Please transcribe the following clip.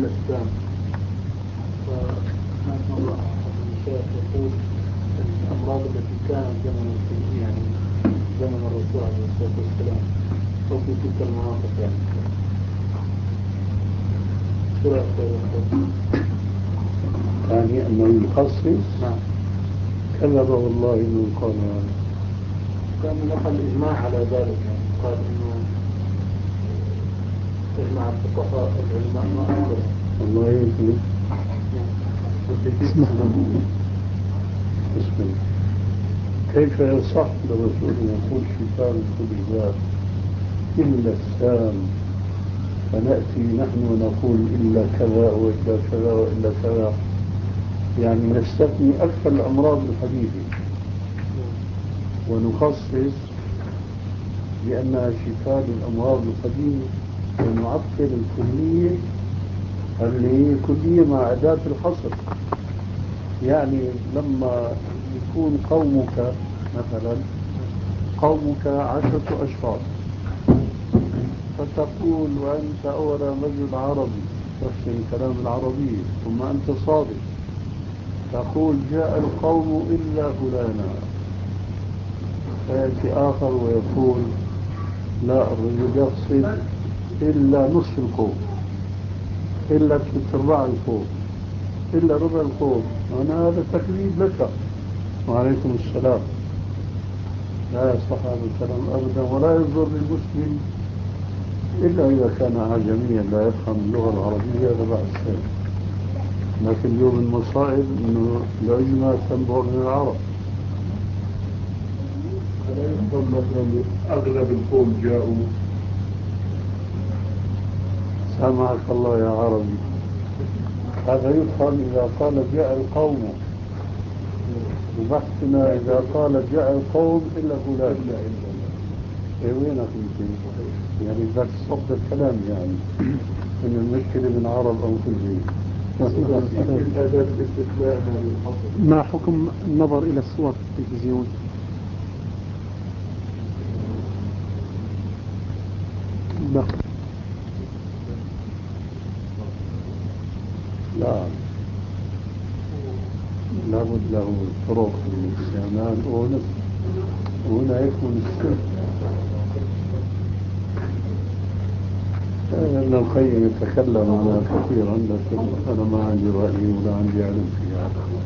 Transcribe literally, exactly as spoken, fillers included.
الأجسام. فهناك مرة أحد الشيخ يقول الأمراض التي كانت زمن يعني زمن الرسول عليه الصلاة والسلام أو في تلك المناطق يعني شو رأيك؟ يعني أنه يخصص؟ نعم. كذب والله من قال هذا. كان نقل الإجماع على ذلك يعني قال إنه إجماع الفقهاء العلماء ما أنكر. الله يهدي. اسمه اسمه كيف يصح للرسول يقول شفاء كل ذات إلا السام، فنأتي نحن ونقول إلا كذا وإلا كذا وإلا كذا، يعني نستثني أكثر الأمراض الحديثة ونخصص بأنها شفاء للأمراض القديمة ونعطل الكلية اللي هي كلية مع أداة الحصر. يعني لما يكون قومك مثلا قومك عشرة أشخاص فتقول وأنت أولا رجل عربي تفهم كلام العربية ثم أنت صادق تقول جاء القوم إلا فلانا، فيأتي آخر ويقول لا الرجل يقصد إلا نصف القوم إلا ثلاث أرباع القوم إلا ربع القوم، أنا هذا تكذيب لك. وعليكم السلام. لا يصح هذا الكلام أبدا ولا يضر بالمسلم إلا إذا كان أعجميا لا يفهم اللغة العربية هذا بعد شيء. لكن اليوم المصائب إنه العجمة تنبع من العرب. لا يفضل مثلا أغلب القوم جاءوا. سامحك الله يا عربي، هذا يفهم إذا قال جاء القوم، وبحثنا إذا قال جاء القوم إلا فلان. إيه وينك أنت؟ يعني ذاك صد الكلام يعني إن المشكلة من عرب أو كله. ما حكم النظر إلى الصور في التلفزيون؟ لا لا لابد له طرق الاستعمال ونس وهنا يكون السر. ابن القيم يتكلم عنها كثيرا لكن أنا ما عندي رأي ولا عندي علم فيها.